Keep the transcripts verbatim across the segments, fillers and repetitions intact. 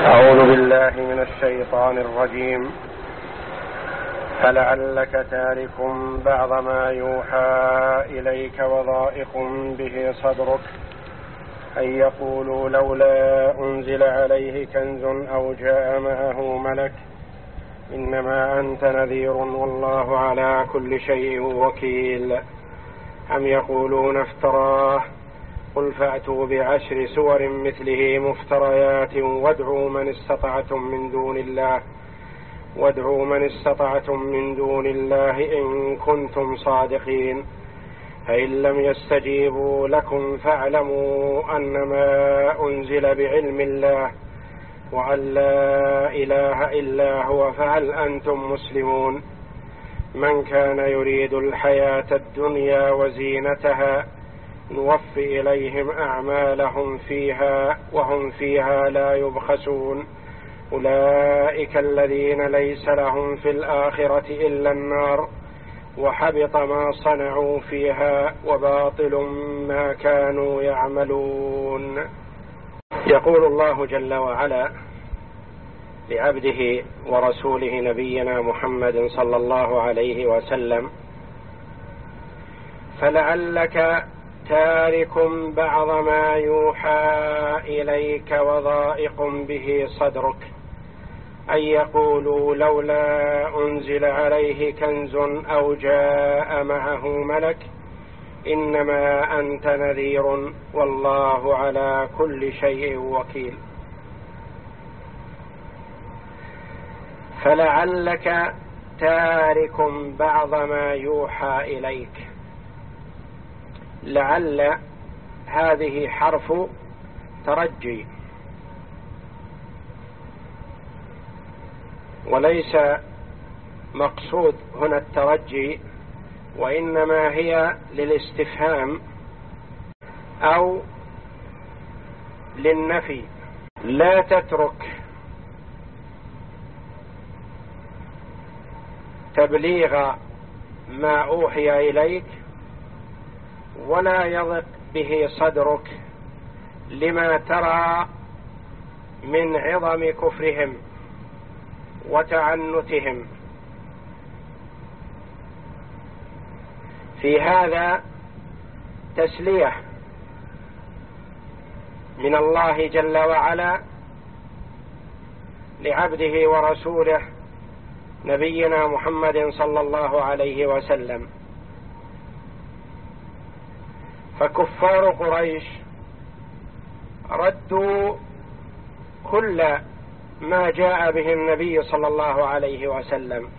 أعوذ بالله من الشيطان الرجيم. فلعلك تارك بعض ما يوحى إليك وضائق به صدرك أن يقولوا لولا أنزل عليه كنز أو جاء معه ملك إنما أنت نذير والله على كل شيء وكيل. أم يقولون افتراه قل فأتوا بعشر سور مثله مفتريات وادعوا من استطعتم من دون الله وادعوا من استطعتم من دون الله إن كنتم صادقين. فإن لم يستجيبوا لكم فاعلموا أنما أنزل بعلم الله وأن لا إله إلا هو فهل أنتم مسلمون. من كان يريد الحياة الدنيا وزينتها نوفي إليهم أعمالهم فيها وهم فيها لا يبخسون. أولئك الذين ليس لهم في الآخرة إلا النار وحبط ما صنعوا فيها وباطل ما كانوا يعملون. يقول الله جل وعلا لعبده ورسوله نبينا محمد صلى الله عليه وسلم: فلعلك تارك بعض ما يوحى إليك وضائق به صدرك أن يقولوا لولا أنزل عليه كنز أو جاء معه ملك إنما أنت نذير والله على كل شيء وكيل. فلعلك تارك بعض ما يوحى إليك. لعل هذه حرف ترجي وليس مقصود هنا الترجي، وإنما هي للاستفهام أو للنفي. لا تترك تبليغ ما أوحي إليك ولا يضق به صدرك لما ترى من عظم كفرهم وتعنتهم. في هذا تسلية من الله جل وعلا لعبده ورسوله نبينا محمد صلى الله عليه وسلم. فكفار قريش ردوا كل ما جاء به النبي صلى الله عليه وسلم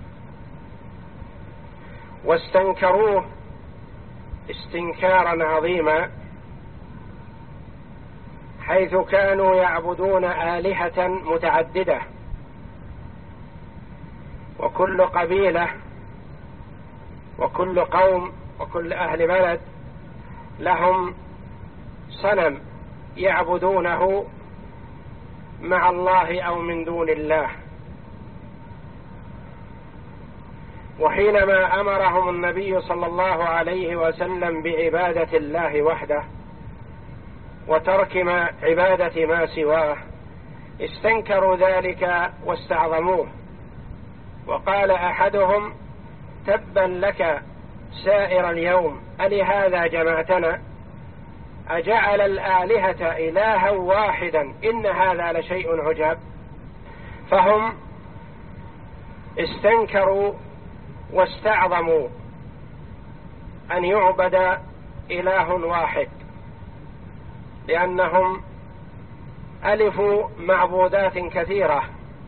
واستنكروه استنكارا عظيما، حيث كانوا يعبدون آلهة متعددة، وكل قبيلة وكل قوم وكل أهل بلد لهم صنم يعبدونه مع الله أو من دون الله. وحينما أمرهم النبي صلى الله عليه وسلم بعبادة الله وحده وترك ما عبادة ما سواه استنكروا ذلك واستعظموه. وقال أحدهم: تبا لك سائر اليوم ألهذا جمعتنا أجعل الآلهة إلها واحدا إن هذا لشيء عجاب. فهم استنكروا واستعظموا أن يعبد إله واحد، لأنهم ألفوا معبودات كثيرة.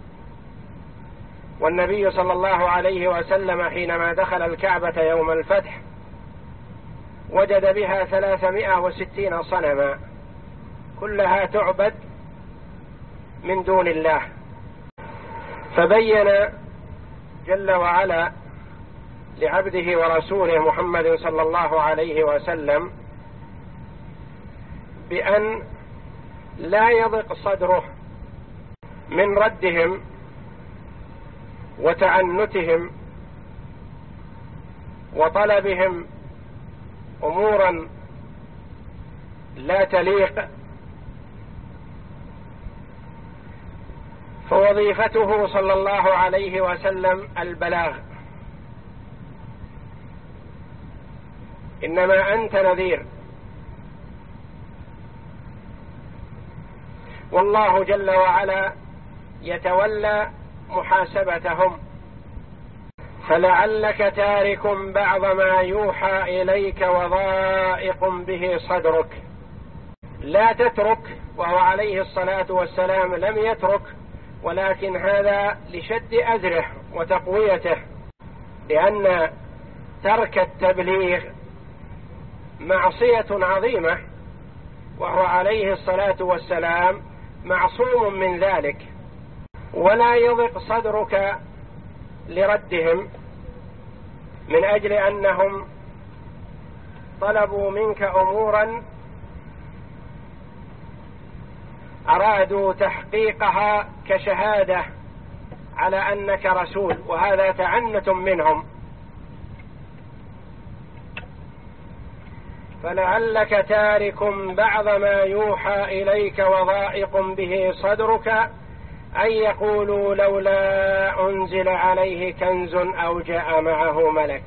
والنبي صلى الله عليه وسلم حينما دخل الكعبة يوم الفتح وجد بها ثلاثمائة وستين صنما كلها تعبد من دون الله. فبين جل وعلا لعبده ورسوله محمد صلى الله عليه وسلم بأن لا يضق صدره من ردهم وتعنتهم وطلبهم أمورا لا تليق فوظيفته صلى الله عليه وسلم البلاغ، إنما أنت نذير. والله جل وعلا يتولى محاسبتهم. فلعلك تارك بعض ما يوحى إليك وضائق به صدرك. لا تترك، وهو عليه الصلاة والسلام لم يترك، ولكن هذا لشد أزره وتقويته، لأن ترك التبليغ معصية عظيمة، وهو عليه الصلاة والسلام معصوم من ذلك. ولا يضق صدرك لردهم من أجل أنهم طلبوا منك أمورا أرادوا تحقيقها كشهادة على أنك رسول، وهذا تعنت منهم. فلعلك تارك بعض ما يوحى إليك وضائق به صدرك أن يقولوا لولا أنزل عليه كنز أو جاء معه ملك،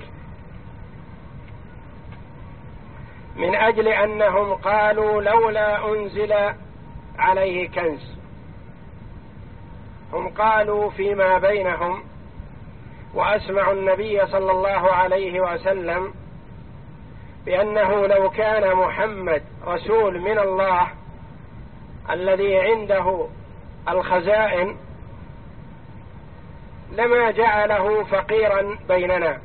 من أجل أنهم قالوا لولا أنزل عليه كنز. هم قالوا فيما بينهم، وأسمعوا النبي صلى الله عليه وسلم بأنه لو كان محمد رسول من الله الذي عنده الخزائن لما جعله فقيرا بيننا.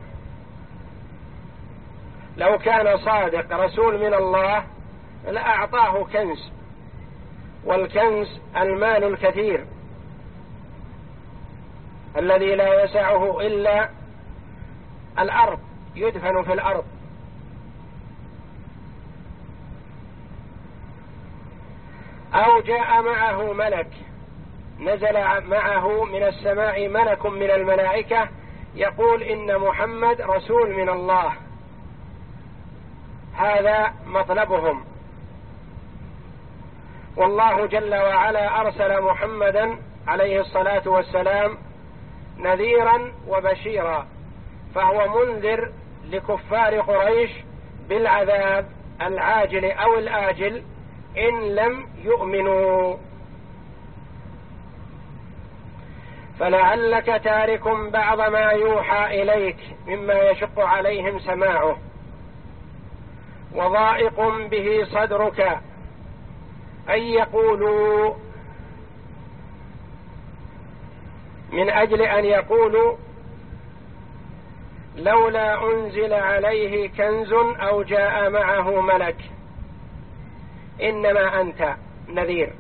لو كان صادق رسول من الله لأعطاه كنز، والكنز المال الكثير الذي لا يسعه إلا الأرض، يدفن في الأرض. أو جاء معه ملك، نزل معه من السماء ملك من الملائكة يقول إن محمد رسول من الله. هذا مطلبهم. والله جل وعلا أرسل محمدا عليه الصلاة والسلام نذيرا وبشيرا، فهو منذر لكفار قريش بالعذاب العاجل أو الآجل إن لم يؤمنوا. فلعلك تارك بعض ما يوحى إليك مما يشق عليهم سماعه، وضائق به صدرك أن يقولوا، من أجل أن يقولوا لولا أنزل عليه كنز أو جاء معه ملك. إنما أنت نذير،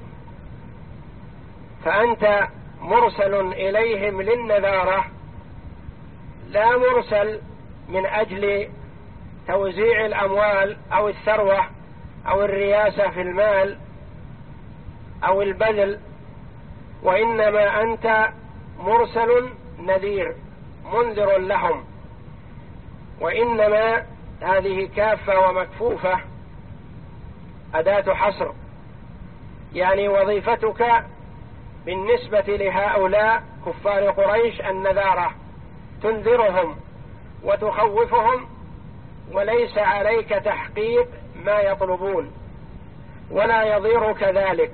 فأنت مرسل إليهم للنذارة، لا مرسل من أجل توزيع الأموال أو الثروة أو الرياسة في المال أو البذل، وإنما أنت مرسل نذير منذر لهم. وإنما هذه كافة ومكفوفة أداة حصر، يعني وظيفتك بالنسبة لهؤلاء كفار قريش النذارة، تنذرهم وتخوفهم، وليس عليك تحقيق ما يطلبون، ولا يضيرك ذلك.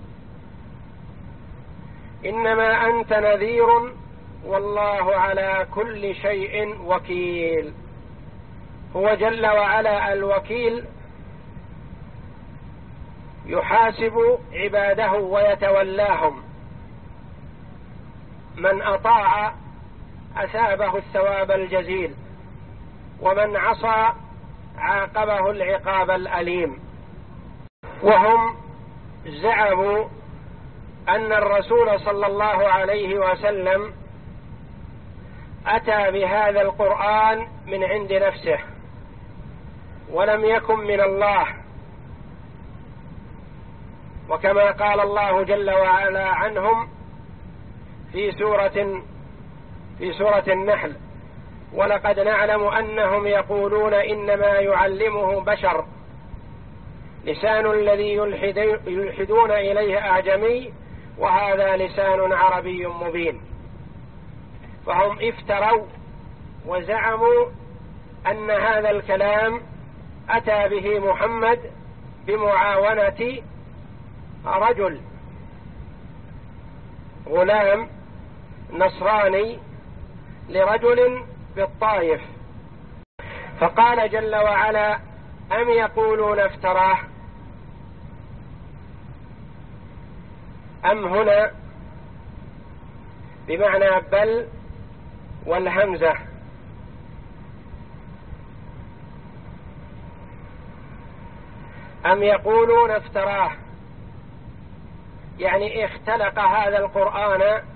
إنما أنت نذير، والله على كل شيء وكيل. هو جل وعلا الوكيل، يحاسب عباده ويتولاهم. من أطاع أثابه الثواب الجزيل، ومن عصى عاقبه العقاب الأليم. وهم زعموا أن الرسول صلى الله عليه وسلم أتى بهذا القرآن من عند نفسه ولم يكن من الله، وكما قال الله جل وعلا عنهم في سورة في سورة النحل: ولقد نعلم أنهم يقولون إنما يعلمه بشر، لسان الذي يلحدون إليه أعجمي، وهذا لسان عربي مبين. فهم افتروا وزعموا أن هذا الكلام أتى به محمد بمعاونة رجل غلام نصراني لرجل بالطائف. فقال جل وعلا: أم يقولون افتراه. أم هنا بمعنى بل والهمزة، أم يقولون افتراه يعني اختلق هذا القرآن